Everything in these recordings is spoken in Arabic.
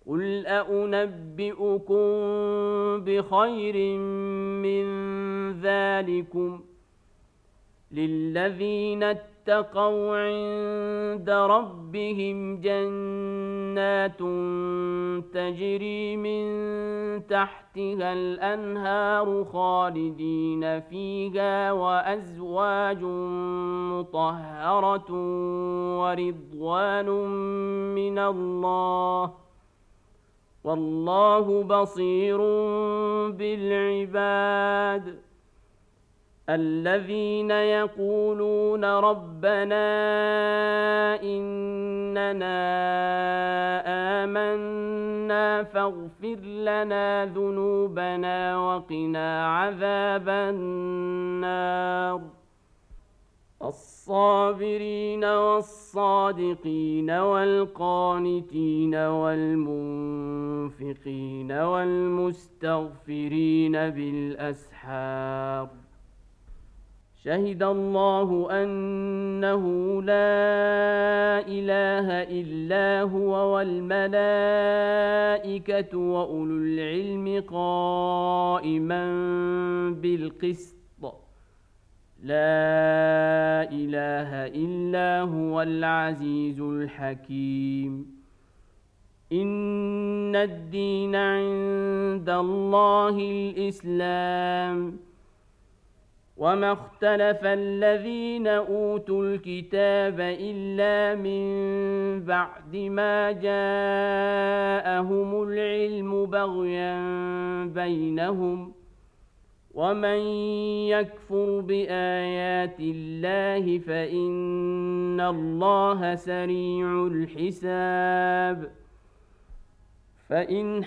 قل أنبئكم بخير من ذلكم للذين اتقوا عند ربهم جنات تجري من تحتها الأنهار خالدين فيها وأزواج مطهرة ورضوان من الله والله بصير بالعباد الذين يقولون ربنا إننا آمنا فاغفر لنا ذنوبنا وقنا عذاب النار الصابرين والصادقين والقانتين والمنفقين والمستغفرين بالأسحار شهد الله أنه لا إله إلا هو والملائكة وأولو العلم قائما بالقسط لا إله إلا هو العزيز الحكيم إن الدين عند الله الإسلام وما اختلف الذين أوتوا الكتاب إلا من بعد ما جاءهم العلم بغيا بينهم ومن يكفر بآيات الله فإن الله سريع الحساب فإن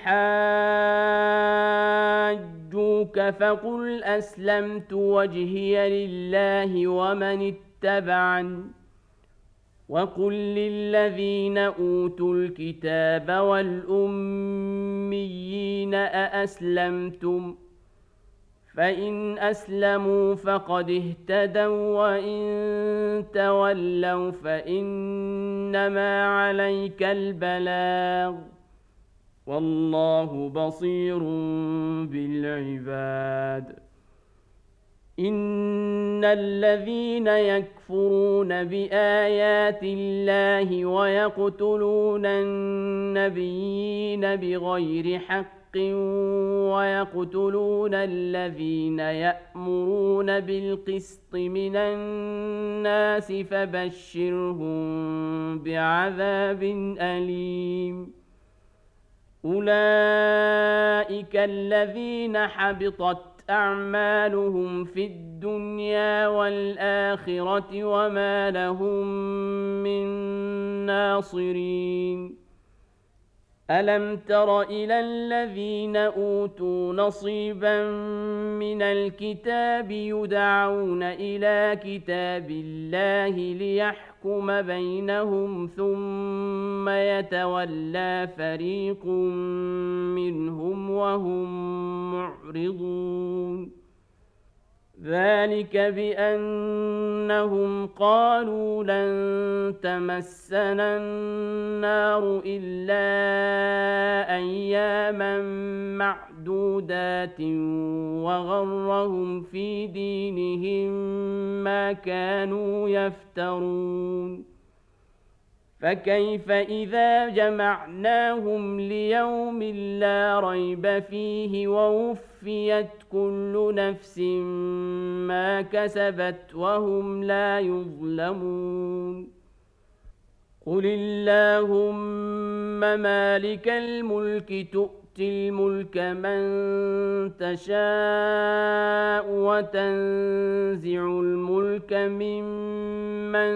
حاجوك فقل أسلمت وجهي لله ومن اتبعني وقل للذين أوتوا الكتاب والأميين أأسلمتم فإن أسلموا فقد اهتدوا وإن تولوا فإنما عليك البلاغ والله بصير بالعباد إن الذين يكفرون بآيات الله ويقتلون النبيين بغير حق ويقتلون الذين يأمرون بالقسط من الناس فبشرهم بعذاب أليم أولئك الذين حبطت أعمالهم في الدنيا والآخرة وما لهم من ناصرين ألم تر إلى الذين أوتوا نصيبا من الكتاب يدعون إلى كتاب الله ليحكم بينهم ثم يتولى فريق منهم وهم معرضون ذلك بأنهم قالوا لن تمسنا النار إلا أياما معدودات وغرهم في دينهم ما كانوا يفترون فكيف إذا جمعناهم ليوم لا ريب فيه ووفيت كل نفس ما كسبت وهم لا يظلمون قل اللهم مالك الملك تؤتي الملك من تشاء وتنزع الملك ممن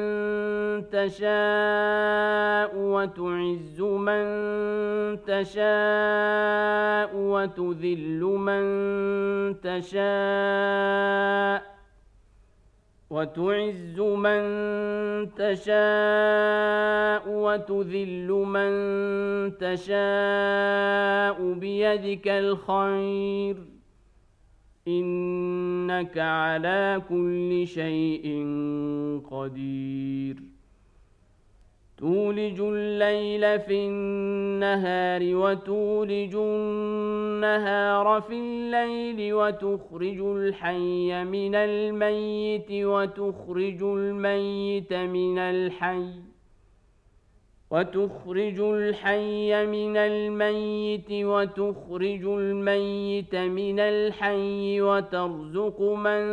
تشاء وتعز من تشاء وتذل من تشاء وتذل من تشاء بيدك الخير إنك على كل شيء قدير تولج الليل في النهار وتولج النهار في الليل وتخرج الحي من الميت وتخرج الميت من الحي وترزق من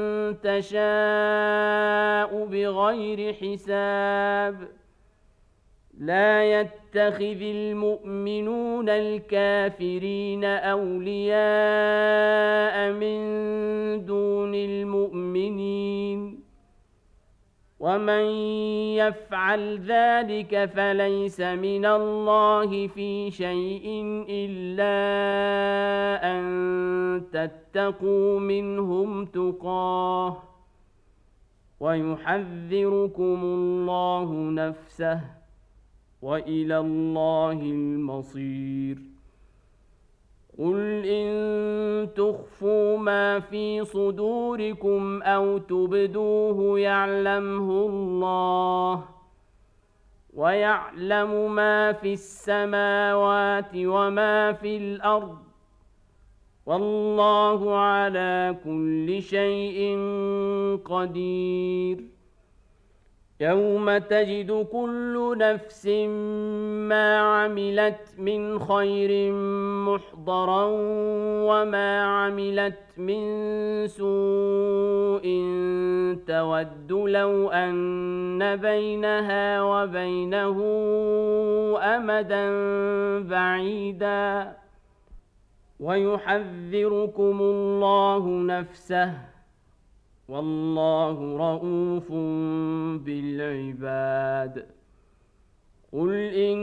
تشاء بغير حساب لا يتخذ المؤمنون الكافرين أولياء من دون المؤمنين ومن يفعل ذلك فليس من الله في شيء إلا أن تتقوا منهم تقاه ويحذركم الله نفسه وإلى الله المصير قل إن تخفوا ما في صدوركم أو تبدوه يعلمه الله ويعلم ما في السماوات وما في الأرض والله على كل شيء قدير يوم تجد كل نفس ما عملت من خير محضرا وما عملت من سوء تود لو أن بينها وبينه أمدا بعيدا ويحذركم الله نفسه والله رؤوف بالعباد قل إن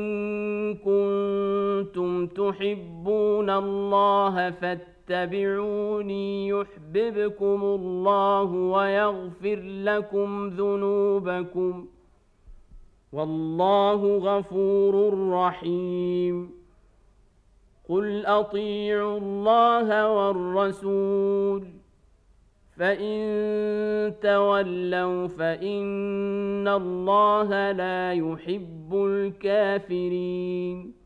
كنتم تحبون الله فاتبعوني يحببكم الله ويغفر لكم ذنوبكم والله غفور رحيم قل أطيعوا الله والرسول فإن تولوا فإن الله لا يحب الكافرين